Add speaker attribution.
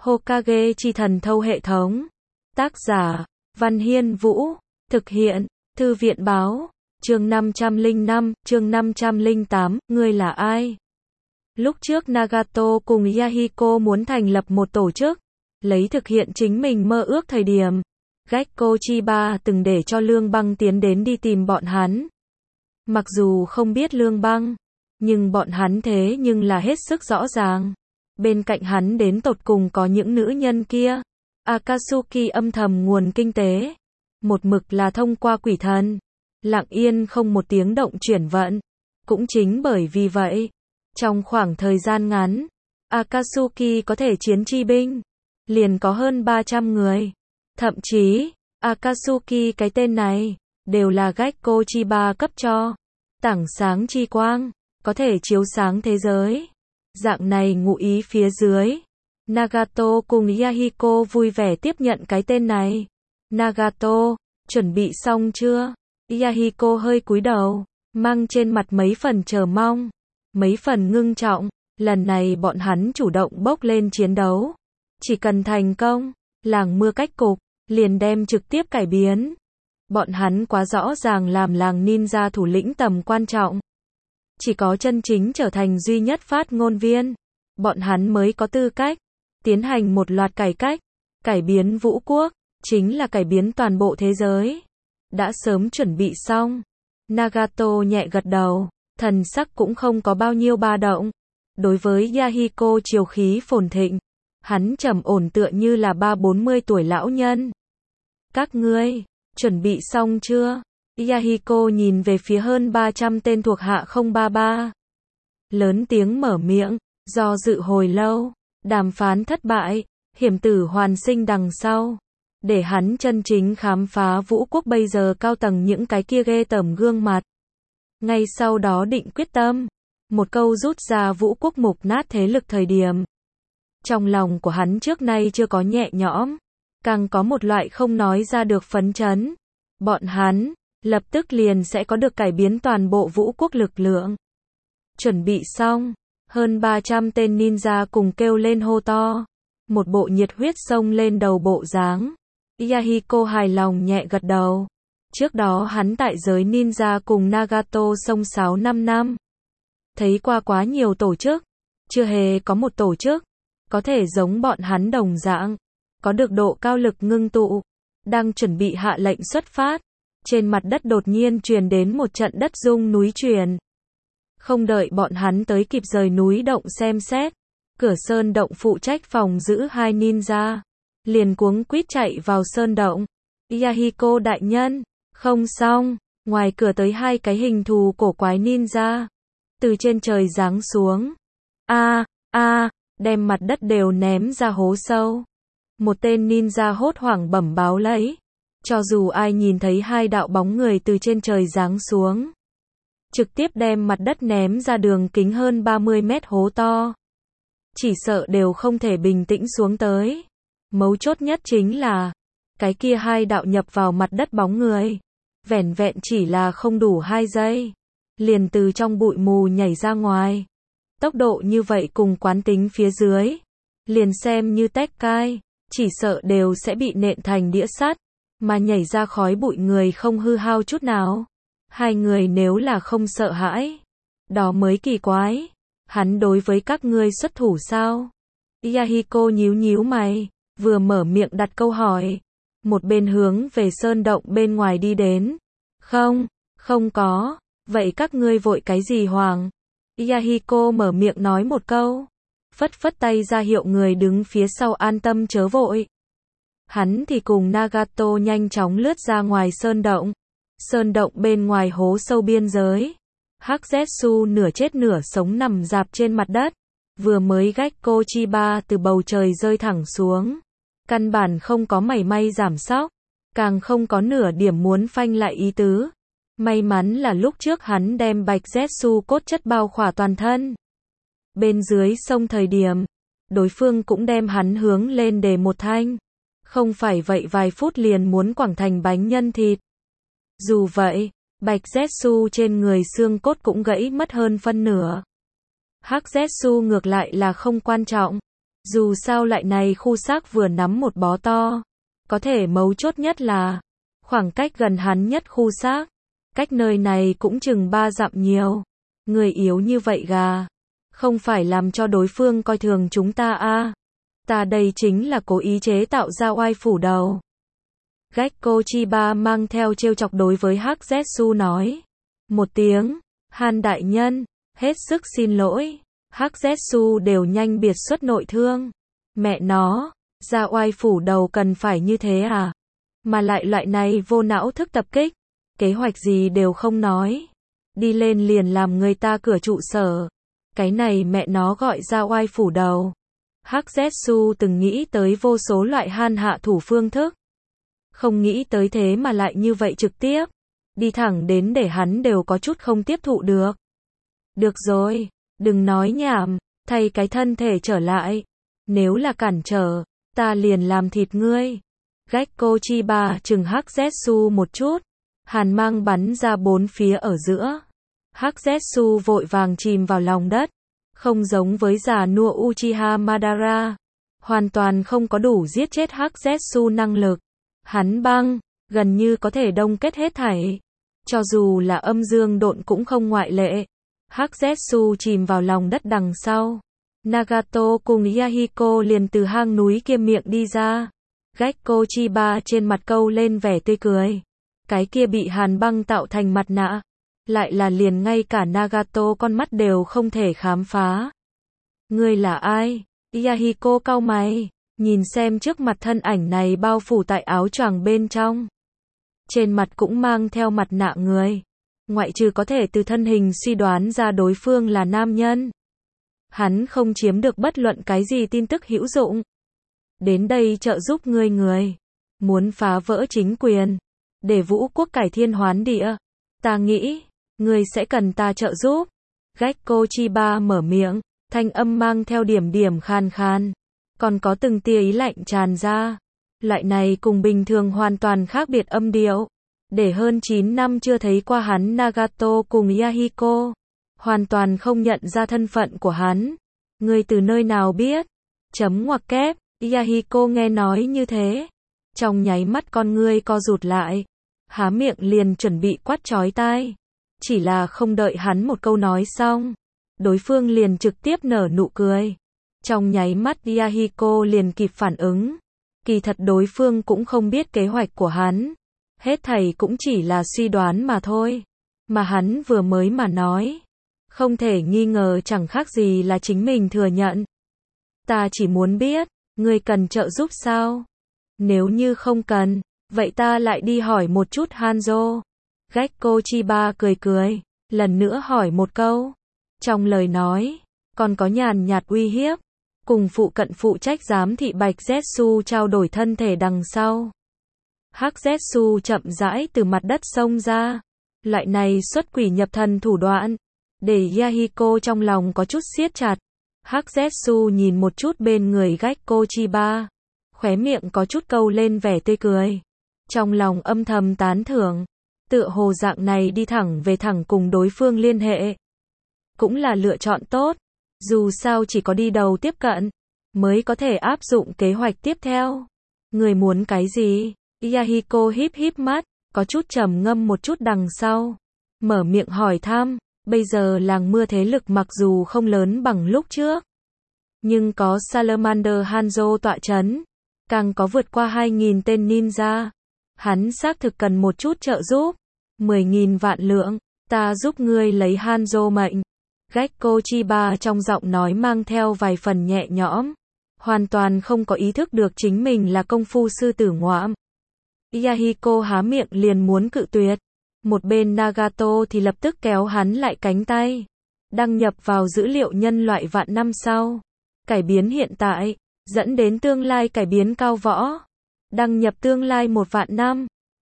Speaker 1: Hokage chi thần thâu hệ thống. Tác giả, Văn Hiên Vũ. Thực hiện, Thư viện báo. Chương 505, chương 508, ngươi là ai? Lúc trước Nagato cùng Yahiko muốn thành lập một tổ chức, lấy thực hiện chính mình mơ ước thời điểm, Gekko Chiba từng để cho Lương Băng tiến đến đi tìm bọn hắn. Mặc dù không biết Lương Băng, nhưng bọn hắn thế nhưng là hết sức rõ ràng. Bên cạnh hắn đến tột cùng có những nữ nhân kia. Akatsuki âm thầm nguồn kinh tế. Một mực là thông qua quỷ thần. Lặng yên không một tiếng động chuyển vận. Cũng chính bởi vì vậy, trong khoảng thời gian ngắn, Akatsuki có thể chiến chi binh. Liền có hơn 300 người. Thậm chí, Akatsuki cái tên này, đều là Gekko Chiba cấp cho. Tảng sáng chi quang, có thể chiếu sáng thế giới. Dạng này ngụ ý phía dưới. Nagato cùng Yahiko vui vẻ tiếp nhận cái tên này. Nagato, chuẩn bị xong chưa? Yahiko hơi cúi đầu, mang trên mặt mấy phần chờ mong, mấy phần ngưng trọng. Lần này bọn hắn chủ động bốc lên chiến đấu. Chỉ cần thành công, làng mưa cách cục, liền đem trực tiếp cải biến. Bọn hắn quá rõ ràng làm làng ninja thủ lĩnh tầm quan trọng. Chỉ có chân chính trở thành duy nhất phát ngôn viên, bọn hắn mới có tư cách tiến hành một loạt cải cách, cải biến vũ quốc, chính là cải biến toàn bộ thế giới. Đã sớm chuẩn bị xong. Nagato nhẹ gật đầu, thần sắc cũng không có bao nhiêu ba động. Đối với Yahiko triều khí phồn thịnh, hắn trầm ổn tựa như là 30-40 tuổi lão nhân. Các ngươi, chuẩn bị xong chưa? Yahiko nhìn về phía hơn 300 tên thuộc hạ 033. Lớn tiếng mở miệng, do dự hồi lâu, đàm phán thất bại, hiểm tử hoàn sinh đằng sau. Để hắn chân chính khám phá vũ quốc bây giờ cao tầng những cái kia ghê tởm gương mặt. Ngay sau đó định quyết tâm, một câu rút ra vũ quốc mục nát thế lực thời điểm. Trong lòng của hắn trước nay chưa có nhẹ nhõm, càng có một loại không nói ra được phấn chấn. Bọn hắn lập tức liền sẽ có được cải biến toàn bộ vũ quốc lực lượng. Chuẩn bị xong, hơn 300 tên ninja cùng kêu lên hô to. Một bộ nhiệt huyết xông lên đầu bộ dáng. Yahiko hài lòng nhẹ gật đầu. Trước đó hắn tại giới ninja cùng Nagato xông xáo 5 năm. Thấy qua quá nhiều tổ chức. Chưa hề có một tổ chức có thể giống bọn hắn đồng dạng. Có được độ cao lực ngưng tụ. Đang chuẩn bị hạ lệnh xuất phát. Trên mặt đất đột nhiên truyền đến một trận đất rung núi chuyển. Không đợi bọn hắn tới kịp rời núi động xem xét, cửa sơn động phụ trách phòng giữ hai ninja, liền cuống quýt chạy vào sơn động. Yahiko đại nhân, không xong, ngoài cửa tới hai cái hình thù cổ quái ninja, từ trên trời giáng xuống. Đem mặt đất đều ném ra hố sâu. Một tên ninja hốt hoảng bẩm báo lấy. Cho dù ai nhìn thấy hai đạo bóng người từ trên trời giáng xuống, trực tiếp đem mặt đất ném ra đường kính hơn 30 mét hố to, chỉ sợ đều không thể bình tĩnh xuống tới. Mấu chốt nhất chính là, cái kia hai đạo nhập vào mặt đất bóng người, vẻn vẹn chỉ là không đủ 2 giây, liền từ trong bụi mù nhảy ra ngoài. Tốc độ như vậy cùng quán tính phía dưới, liền xem như Tekken, chỉ sợ đều sẽ bị nện thành đĩa sắt. Mà nhảy ra khói bụi người không hư hao chút nào. Hai người nếu là không sợ hãi, đó mới kỳ quái. Hắn đối với các ngươi xuất thủ sao? Yahiko nhíu nhíu mày, vừa mở miệng đặt câu hỏi, một bên hướng về sơn động bên ngoài đi đến. Không có. Vậy các ngươi vội cái gì hoàng? Yahiko mở miệng nói một câu, phất phất tay ra hiệu người đứng phía sau an tâm chớ vội. Hắn thì cùng Nagato nhanh chóng lướt ra ngoài sơn động. Sơn động bên ngoài hố sâu biên giới. Hắc Zetsu nửa chết nửa sống nằm rạp trên mặt đất. Vừa mới Gekko Chiba từ bầu trời rơi thẳng xuống. Căn bản không có mảy may giảm sóc. Càng không có nửa điểm muốn phanh lại ý tứ. May mắn là lúc trước hắn đem bạch Zetsu cốt chất bao khỏa toàn thân. Bên dưới sông thời điểm, đối phương cũng đem hắn hướng lên để một thanh. Không phải vậy vài phút liền muốn quẳng thành bánh nhân thịt. Dù vậy, bạch Zetsu trên người xương cốt cũng gãy mất hơn phân nửa. Hắc Zetsu ngược lại là không quan trọng. Dù sao loại này khu xác vừa nắm một bó to. Có thể mấu chốt nhất là khoảng cách gần hắn nhất khu xác. Cách nơi này cũng chừng 3 dặm nhiều. Người yếu như vậy gà. Không phải làm cho đối phương coi thường chúng ta à. Ta đây chính là cố ý chế tạo ra oai phủ đầu. Gekko Chiba mang theo trêu chọc đối với Hắc Zetsu nói. Một tiếng, Han đại nhân, hết sức xin lỗi. Hắc Zetsu đều nhanh biệt xuất nội thương. Mẹ nó, ra oai phủ đầu cần phải như thế à? Mà lại loại này vô não thức tập kích. Kế hoạch gì đều không nói. Đi lên liền làm người ta cửa trụ sở. Cái này mẹ nó gọi ra oai phủ đầu. Hắc Zetsu từng nghĩ tới vô số loại Han hạ thủ phương thức. Không nghĩ tới thế mà lại như vậy trực tiếp. Đi thẳng đến để hắn đều có chút không tiếp thụ được. Được rồi, đừng nói nhảm, thay cái thân thể trở lại. Nếu là cản trở, ta liền làm thịt ngươi. Gekko Chiba chừng Hắc Zetsu một chút. Hàn mang bắn ra bốn phía ở giữa. Hắc Zetsu vội vàng chìm vào lòng đất. Không giống với già nua Uchiha Madara. Hoàn toàn không có đủ giết chết Hắc Zetsu năng lực. Hắn băng, gần như có thể đông kết hết thảy. Cho dù là âm dương độn cũng không ngoại lệ. Hắc Zetsu chìm vào lòng đất đằng sau. Nagato cùng Yahiko liền từ hang núi kia miệng đi ra. Gekko Chiba trên mặt câu lên vẻ tươi cười. Cái kia bị hàn băng tạo thành mặt nạ. Lại là liền ngay cả Nagato con mắt đều không thể khám phá. Ngươi là ai? Yahiko cau mày. Nhìn xem trước mặt thân ảnh này bao phủ tại áo choàng bên trong. Trên mặt cũng mang theo mặt nạ người. Ngoại trừ có thể từ thân hình suy đoán ra đối phương là nam nhân. Hắn không chiếm được bất luận cái gì tin tức hữu dụng. Đến đây trợ giúp người. Muốn phá vỡ chính quyền. Để vũ quốc cải thiên hoán địa. Ta nghĩ, ngươi sẽ cần ta trợ giúp. Gekko Chiba mở miệng. Thanh âm mang theo điểm khan khan. Còn có từng tia ý lạnh tràn ra. Loại này cùng bình thường hoàn toàn khác biệt âm điệu. Để hơn 9 năm chưa thấy qua hắn Nagato cùng Yahiko. Hoàn toàn không nhận ra thân phận của hắn. Ngươi từ nơi nào biết? Chấm ngoặc kép. Yahiko nghe nói như thế. Trong nháy mắt con ngươi co rụt lại. Há miệng liền chuẩn bị quát chói tai. Chỉ là không đợi hắn một câu nói xong. Đối phương liền trực tiếp nở nụ cười. Trong nháy mắt Yahiko liền kịp phản ứng. Kỳ thật đối phương cũng không biết kế hoạch của hắn. Hết thảy cũng chỉ là suy đoán mà thôi. Mà hắn vừa mới mà nói. Không thể nghi ngờ chẳng khác gì là chính mình thừa nhận. Ta chỉ muốn biết, ngươi cần trợ giúp sao? Nếu như không cần, vậy ta lại đi hỏi một chút Hanzo. Gekko Chiba cười, lần nữa hỏi một câu. Trong lời nói, còn có nhàn nhạt uy hiếp. Cùng phụ cận phụ trách giám thị Bạch Zetsu trao đổi thân thể đằng sau. Hắc Zetsu chậm rãi từ mặt đất xông ra. Loại này xuất quỷ nhập thần thủ đoạn. Để Yahiko trong lòng có chút siết chặt. Hắc Zetsu nhìn một chút bên người Gekko Chiba. Khóe miệng có chút câu lên vẻ tươi cười. Trong lòng âm thầm tán thưởng. Tựa hồ dạng này đi thẳng về thẳng cùng đối phương liên hệ. Cũng là lựa chọn tốt. Dù sao chỉ có đi đầu tiếp cận. Mới có thể áp dụng kế hoạch tiếp theo. Người muốn cái gì? Yahiko híp mắt. Có chút trầm ngâm một chút đằng sau. Mở miệng hỏi thăm. Bây giờ làng mưa thế lực mặc dù không lớn bằng lúc trước. Nhưng có Salamander Hanzo tọa chấn. Càng có vượt qua 2.000 tên ninja. Hắn xác thực cần một chút trợ giúp. 10.000 vạn lượng. Ta giúp ngươi lấy Hanzo mệnh. Gekko Chiba trong giọng nói mang theo vài phần nhẹ nhõm. Hoàn toàn không có ý thức được chính mình là công phu sư tử ngoạm. Yahiko há miệng liền muốn cự tuyệt. Một bên Nagato thì lập tức kéo hắn lại cánh tay. Đăng nhập vào dữ liệu nhân loại vạn năm sau. Cải biến hiện tại. Dẫn đến tương lai cải biến cao võ. Đăng nhập tương lai 1 vạn năm.